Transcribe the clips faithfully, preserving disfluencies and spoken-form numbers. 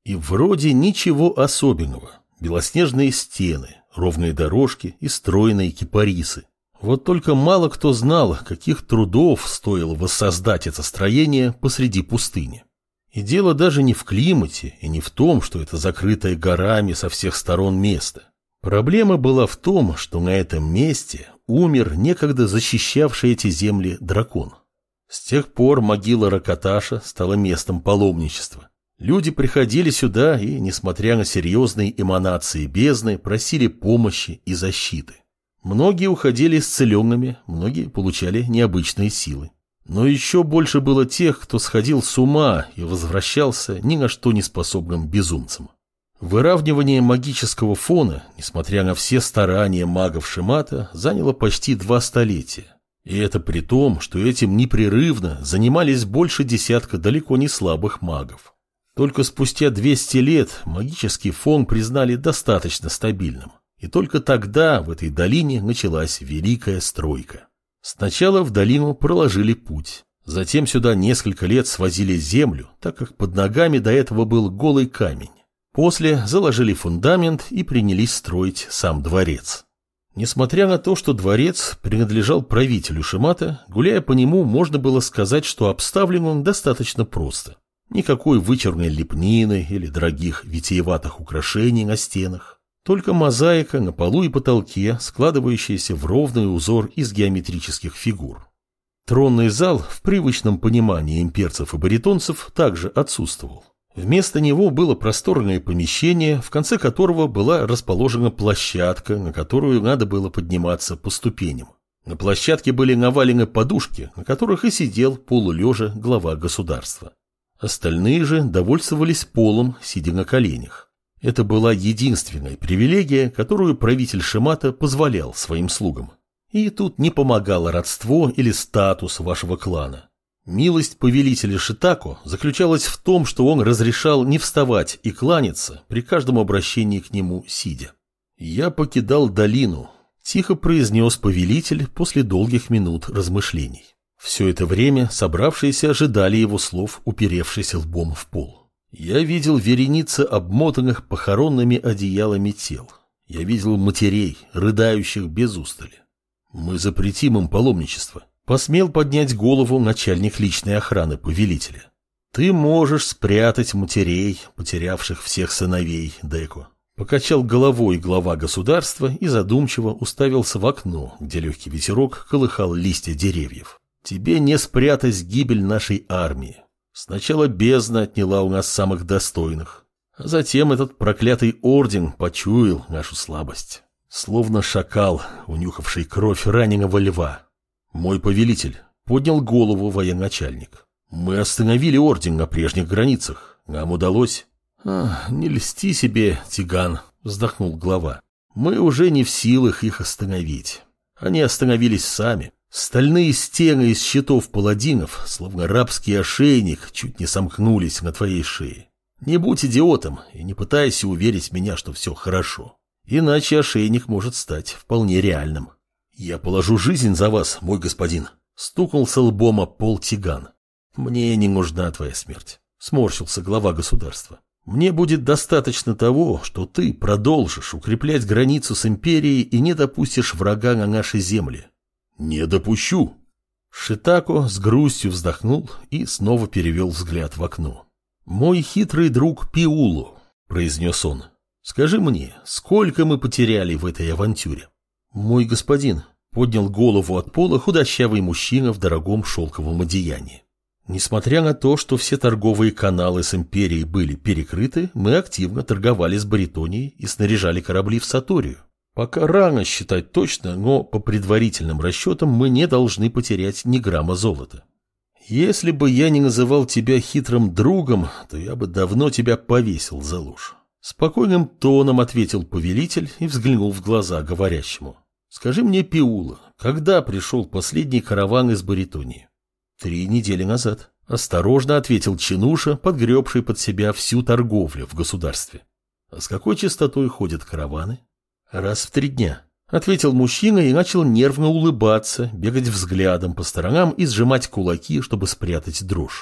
И вроде ничего особенного. Белоснежные стены, ровные дорожки и стройные кипарисы. Вот только мало кто знал, каких трудов стоило воссоздать это строение посреди пустыни. И дело даже не в климате и не в том, что это закрытое горами со всех сторон место. Проблема была в том, что на этом месте умер некогда защищавший эти земли дракон. С тех пор могила Ракаташа стала местом паломничества. Люди приходили сюда и, несмотря на серьезные эманации бездны, просили помощи и защиты. Многие уходили исцеленными, многие получали необычные силы. Но еще больше было тех, кто сходил с ума и возвращался ни на что не способным безумцем. Выравнивание магического фона, несмотря на все старания магов Шимата, заняло почти два столетия. И это при том, что этим непрерывно занимались больше десятка далеко не слабых магов. Только спустя двести лет магический фон признали достаточно стабильным. И только тогда в этой долине началась великая стройка. Сначала в долину проложили путь. Затем сюда несколько лет свозили землю, так как под ногами до этого был голый камень. После заложили фундамент и принялись строить сам дворец. Несмотря на то, что дворец принадлежал правителю Шимата, гуляя по нему, можно было сказать, что обставлен он достаточно просто. Никакой вычурной лепнины или дорогих витиеватых украшений на стенах. Только мозаика на полу и потолке, складывающаяся в ровный узор из геометрических фигур. Тронный зал в привычном понимании имперцев и баритонцев также отсутствовал. Вместо него было просторное помещение, в конце которого была расположена площадка, на которую надо было подниматься по ступеням. На площадке были навалены подушки, на которых и сидел полулежа глава государства. Остальные же довольствовались полом, сидя на коленях. Это была единственная привилегия, которую правитель Шимата позволял своим слугам. И тут не помогало родство или статус вашего клана. Милость повелителя Шитако заключалась в том, что он разрешал не вставать и кланяться при каждом обращении к нему сидя. «Я покидал долину», – тихо произнес повелитель после долгих минут размышлений. Все это время собравшиеся ожидали его слов, уперевшись лбом в пол. «Я видел вереницы обмотанных похоронными одеялами тел. Я видел матерей, рыдающих без устали. Мы запретим им паломничество». Посмел поднять голову начальник личной охраны повелителя. «Ты можешь спрятать матерей, потерявших всех сыновей, Деко». Покачал головой глава государства и задумчиво уставился в окно, где легкий ветерок колыхал листья деревьев. «Тебе не спрятать гибель нашей армии. Сначала бездна отняла у нас самых достойных, а затем этот проклятый орден почуял нашу слабость. Словно шакал, унюхавший кровь раненого льва. Мой повелитель», — поднял голову военачальник. «Мы остановили орден на прежних границах. Нам удалось». «А, не льсти себе, Тиган», — вздохнул глава. «Мы уже не в силах их остановить. Они остановились сами. Стальные стены из щитов паладинов, словно рабский ошейник, чуть не сомкнулись на твоей шее. Не будь идиотом и не пытайся уверить меня, что все хорошо. Иначе ошейник может стать вполне реальным». «Я положу жизнь за вас, мой господин», — стукнулся лбом об пол Тиган. «Мне не нужна твоя смерть», — сморщился глава государства. «Мне будет достаточно того, что ты продолжишь укреплять границу с империей и не допустишь врага на нашей земле». «Не допущу». Шитако с грустью вздохнул и снова перевел взгляд в окно. «Мой хитрый друг Пиулу», — произнес он, — «скажи мне, сколько мы потеряли в этой авантюре?» «Мой господин», — поднял голову от пола худощавый мужчина в дорогом шелковом одеянии. «Несмотря на то, что все торговые каналы с империей были перекрыты, мы активно торговали с Баритонией и снаряжали корабли в Саторию. Пока рано считать точно, но по предварительным расчетам мы не должны потерять ни грамма золота. Если бы я не называл тебя хитрым другом, то я бы давно тебя повесил за ложь». Спокойным тоном ответил повелитель и взглянул в глаза говорящему. «Скажи мне, Пиула, когда пришел последний караван из Баритонии?» «Три недели назад», — осторожно ответил чинуша, подгребший под себя всю торговлю в государстве. «А с какой частотой ходят караваны?» «Раз в три дня», — ответил мужчина и начал нервно улыбаться, бегать взглядом по сторонам и сжимать кулаки, чтобы спрятать дрожь.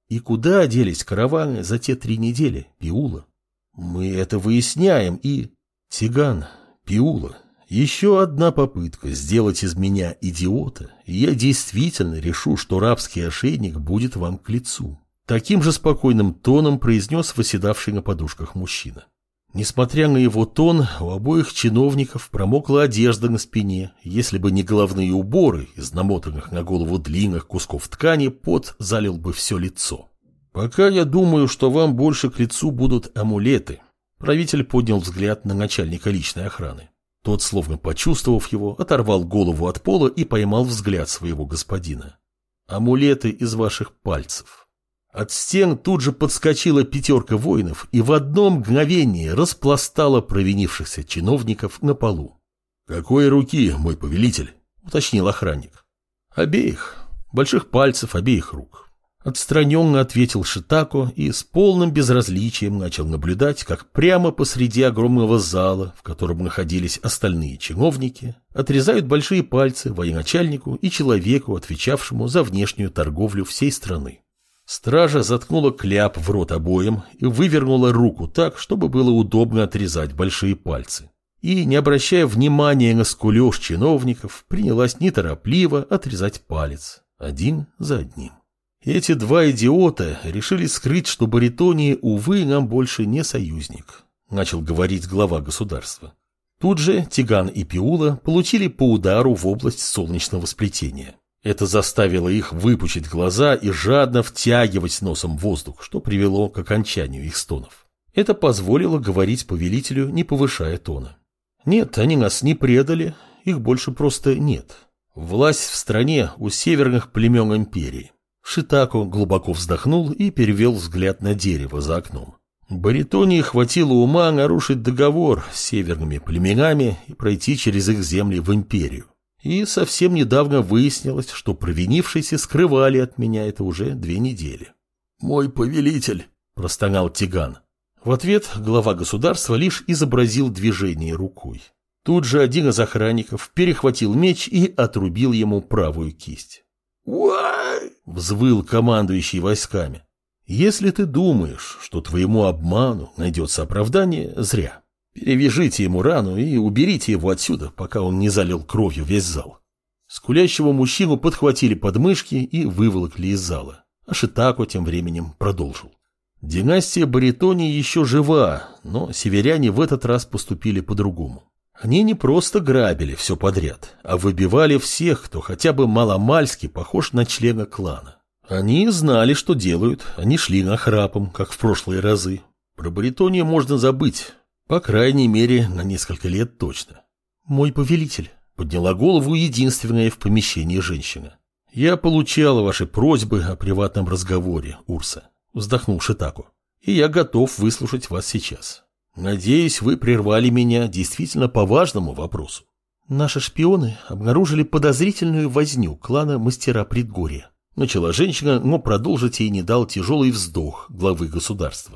И куда делись караваны за те три недели, Пиула? Мы это выясняем и... Тиган, Пиула, еще одна попытка сделать из меня идиота, и я действительно решу, что рабский ошейник будет вам к лицу. Таким же спокойным тоном произнес восседавший на подушках мужчина. Несмотря на его тон, у обоих чиновников промокла одежда на спине. Если бы не головные уборы из намотанных на голову длинных кусков ткани, пот залил бы все лицо. «Пока я думаю, что вам больше к лицу будут амулеты». Правитель поднял взгляд на начальника личной охраны. Тот, словно почувствовав его, оторвал голову от пола и поймал взгляд своего господина. «Амулеты из ваших пальцев». От стен тут же подскочила пятерка воинов и в одно мгновение распластала провинившихся чиновников на полу. «Какой руки, мой повелитель?» — уточнил охранник. «Обеих. Больших пальцев обеих рук». Отстраненно ответил Шитако и с полным безразличием начал наблюдать, как прямо посреди огромного зала, в котором находились остальные чиновники, отрезают большие пальцы военачальнику и человеку, отвечавшему за внешнюю торговлю всей страны. Стража заткнула кляп в рот обоим и вывернула руку так, чтобы было удобно отрезать большие пальцы. И, не обращая внимания на скулёж чиновников, принялась неторопливо отрезать палец, один за одним. Эти два идиота решили скрыть, что Баритония, увы, нам больше не союзник, начал говорить глава государства. Тут же Тиган и Пиула получили по удару в область солнечного сплетения. Это заставило их выпучить глаза и жадно втягивать носом воздух, что привело к окончанию их стонов. Это позволило говорить повелителю, не повышая тона. Нет, они нас не предали, их больше просто нет. Власть в стране у северных племен империи. Шитако глубоко вздохнул и перевел взгляд на дерево за окном. Баритонии хватило ума нарушить договор с северными племенами и пройти через их земли в империю. И совсем недавно выяснилось, что провинившиеся скрывали от меня это уже две недели. «Мой повелитель», – простонал Тиган. В ответ глава государства лишь изобразил движение рукой. Тут же один из охранников перехватил меч и отрубил ему правую кисть. «Уай!» – взвыл командующий войсками. «Если ты думаешь, что твоему обману найдется оправдание, зря. Перевяжите ему рану и уберите его отсюда, пока он не залил кровью весь зал». Скулящего мужчину подхватили подмышки и выволокли из зала. А Шитако тем временем продолжил. Династия Баритонии еще жива, но северяне в этот раз поступили по-другому. Они не просто грабили все подряд, а выбивали всех, кто хотя бы маломальски похож на члена клана. Они знали, что делают, они шли нахрапом, как в прошлые разы. Про Баритонию можно забыть, по крайней мере, на несколько лет точно. «Мой повелитель», — подняла голову единственная в помещении женщина. «Я получала ваши просьбы о приватном разговоре, Урса», — вздохнул Шитако, — «и я готов выслушать вас сейчас. Надеюсь, вы прервали меня действительно по важному вопросу». «Наши шпионы обнаружили подозрительную возню клана Мастера Предгорья», — начала женщина, но продолжить ей не дал тяжелый вздох главы государства.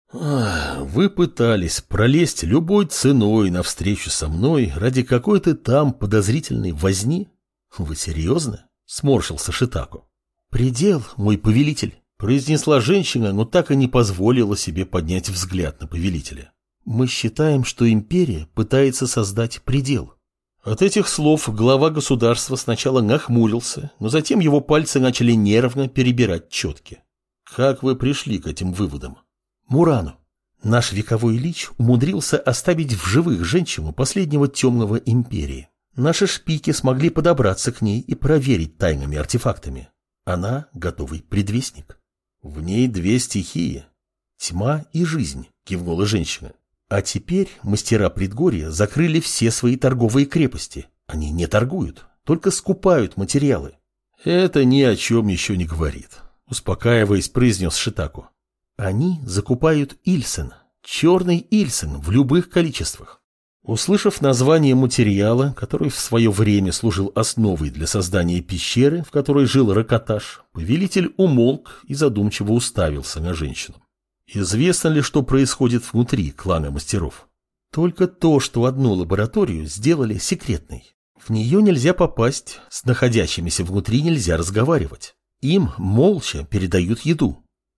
«Вы пытались пролезть любой ценой навстречу со мной ради какой-то там подозрительной возни? Вы серьезно?» — сморщился Шитако. «Предел, мой повелитель», — произнесла женщина, но так и не позволила себе поднять взгляд на повелителя. «Мы считаем, что империя пытается создать предел». От этих слов глава государства сначала нахмурился, но затем его пальцы начали нервно перебирать четки. «Как вы пришли к этим выводам?» «Мурану. Наш вековой лич умудрился оставить в живых женщину последнего темного империи. Наши шпики смогли подобраться к ней и проверить тайными артефактами. Она готовый предвестник. В ней две стихии. Тьма и жизнь», — кивнула женщина. «А теперь мастера Предгорья закрыли все свои торговые крепости. Они не торгуют, только скупают материалы». «Это ни о чем еще не говорит», — успокаиваясь, произнес Шитако. «Они закупают Ильсен, черный Ильсен в любых количествах». Услышав название материала, который в свое время служил основой для создания пещеры, в которой жил Ракоташ, повелитель умолк и задумчиво уставился на женщину. «Известно ли, что происходит внутри клана мастеров?» «Только то, что одну лабораторию сделали секретной. В нее нельзя попасть, с находящимися внутри нельзя разговаривать. Им молча передают еду.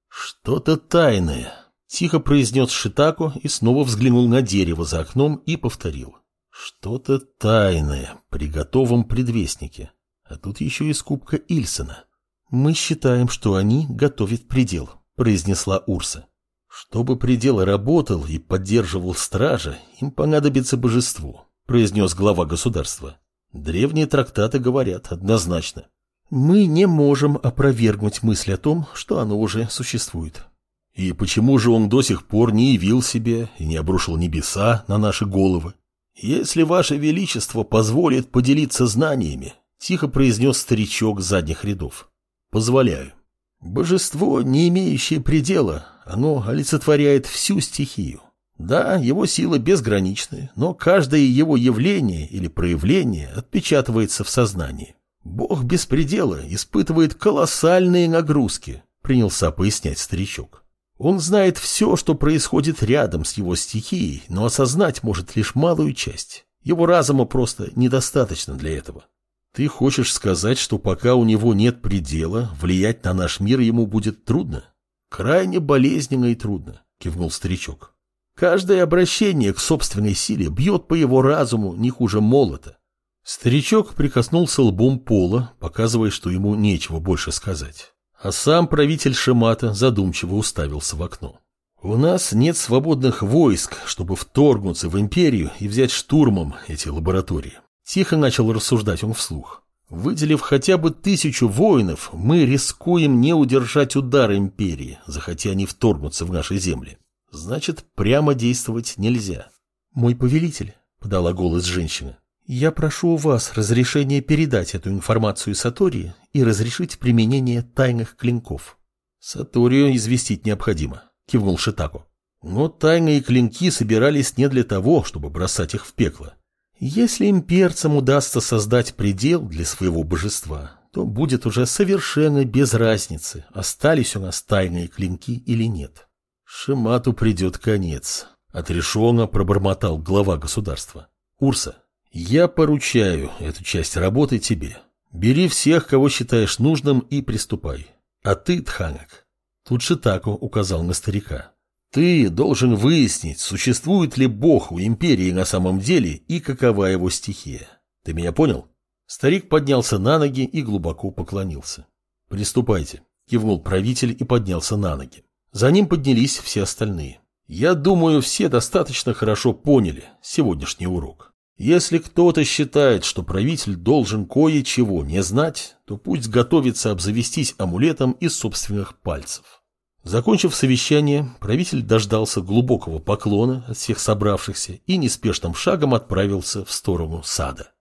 Что-то тайное, тихо произнес Шитако и снова взглянул на дерево за окном и повторил. Что-то тайное при готовом предвестнике. А тут еще и скупка Ильсена. Мы считаем, что они готовят предел, произнесла Урса. Чтобы предел работал и поддерживал стража, им понадобится божество, произнес глава государства. Древние трактаты говорят однозначно. Мы не можем опровергнуть мысль о том, что оно уже существует. И почему же он до сих пор не явил себе и не обрушил небеса на наши головы? Если ваше величество позволит поделиться знаниями, тихо произнес старичок с задних рядов. Позволяю. Божество, не имеющее предела, оно олицетворяет всю стихию. Да, его сила безграничны, но каждое его явление или проявление отпечатывается в сознании. Бог беспредела испытывает колоссальные нагрузки, принялся пояснять старичок. Он знает все, что происходит рядом с его стихией, но осознать может лишь малую часть. Его разума просто недостаточно для этого. Ты хочешь сказать, что пока у него нет предела, влиять на наш мир ему будет трудно? Крайне болезненно и трудно, кивнул старичок. Каждое обращение к собственной силе бьет по его разуму не хуже молота. Старичок прикоснулся лбом пола, показывая, что ему нечего больше сказать. А сам правитель Шимата задумчиво уставился в окно. У нас нет свободных войск, чтобы вторгнуться в империю и взять штурмом эти лаборатории. Тихо начал рассуждать он вслух. Выделив хотя бы тысячу воинов, мы рискуем не удержать удар империи, захотя они вторгнуться в наши земли. Значит, прямо действовать нельзя. Мой повелитель, подала голос женщина, я прошу у вас разрешения передать эту информацию Сатории и разрешить применение тайных клинков. Саторию известить необходимо, кивнул Шитако. Но тайные клинки собирались не для того, чтобы бросать их в пекло. Если имперцам удастся создать предел для своего божества, то будет уже совершенно без разницы, остались у нас тайные клинки или нет. Шимату придет конец, отрешенно пробормотал глава государства. Урса, я поручаю эту часть работы тебе. Бери всех, кого считаешь нужным, и приступай. А ты, Тханак, тут Шитако указал на старика. Ты должен выяснить, существует ли Бог у империи на самом деле и какова его стихия. Ты меня понял? Старик поднялся на ноги и глубоко поклонился. Приступайте, кивнул правитель и поднялся на ноги. За ним поднялись все остальные. Я думаю, все достаточно хорошо поняли сегодняшний урок. Если кто-то считает, что правитель должен кое-чего не знать, то пусть готовится обзавестись амулетом из собственных пальцев. Закончив совещание, правитель дождался глубокого поклона от всех собравшихся и неспешным шагом отправился в сторону сада.